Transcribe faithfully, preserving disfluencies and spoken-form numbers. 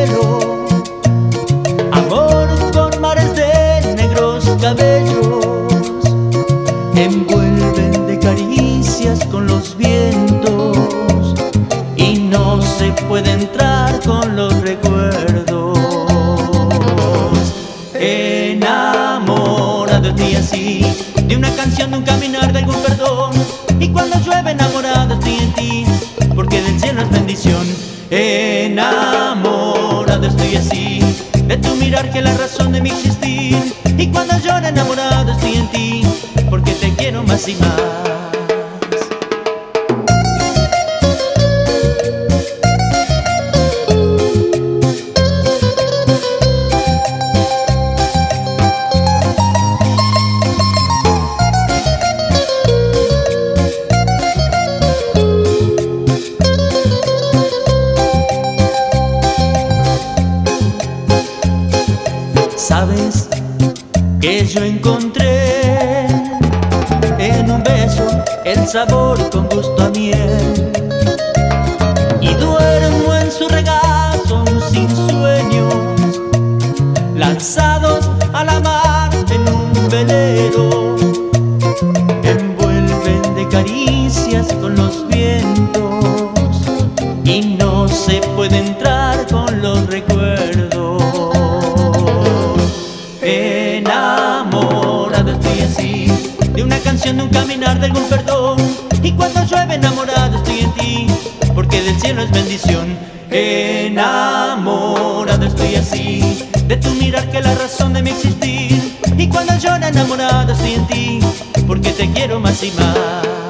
velero, amor con mares de negros cabellos, envuelven de caricias con los vientos y no se puede entrar con los recuerdos. Enamorado estoy así, de una canción, de un caminar, de algún perdón. Y cuando llueve enamorado estoy en ti, porque del cielo es bendición. Enamorado estoy así, de tu mirar que es la razón de mi existir. Y cuando lloro enamorado estoy en ti, porque te quiero más y más. Sabes que yo encontré en un beso el sabor con gusto a miel, y duermo en su regazo sin sueños, lanzados a la mar en un velero, envuelven de caricias con los vientos y no se puede entrar con los recuerdos. Enamorado estoy así, de una canción, de un caminar, de algún perdón. Y cuando llueve enamorado estoy en ti, porque del cielo es bendición. Enamorado estoy así, de tu mirar que es la razón de mi existir. Y cuando lloro enamorado estoy en ti, porque te quiero más y más.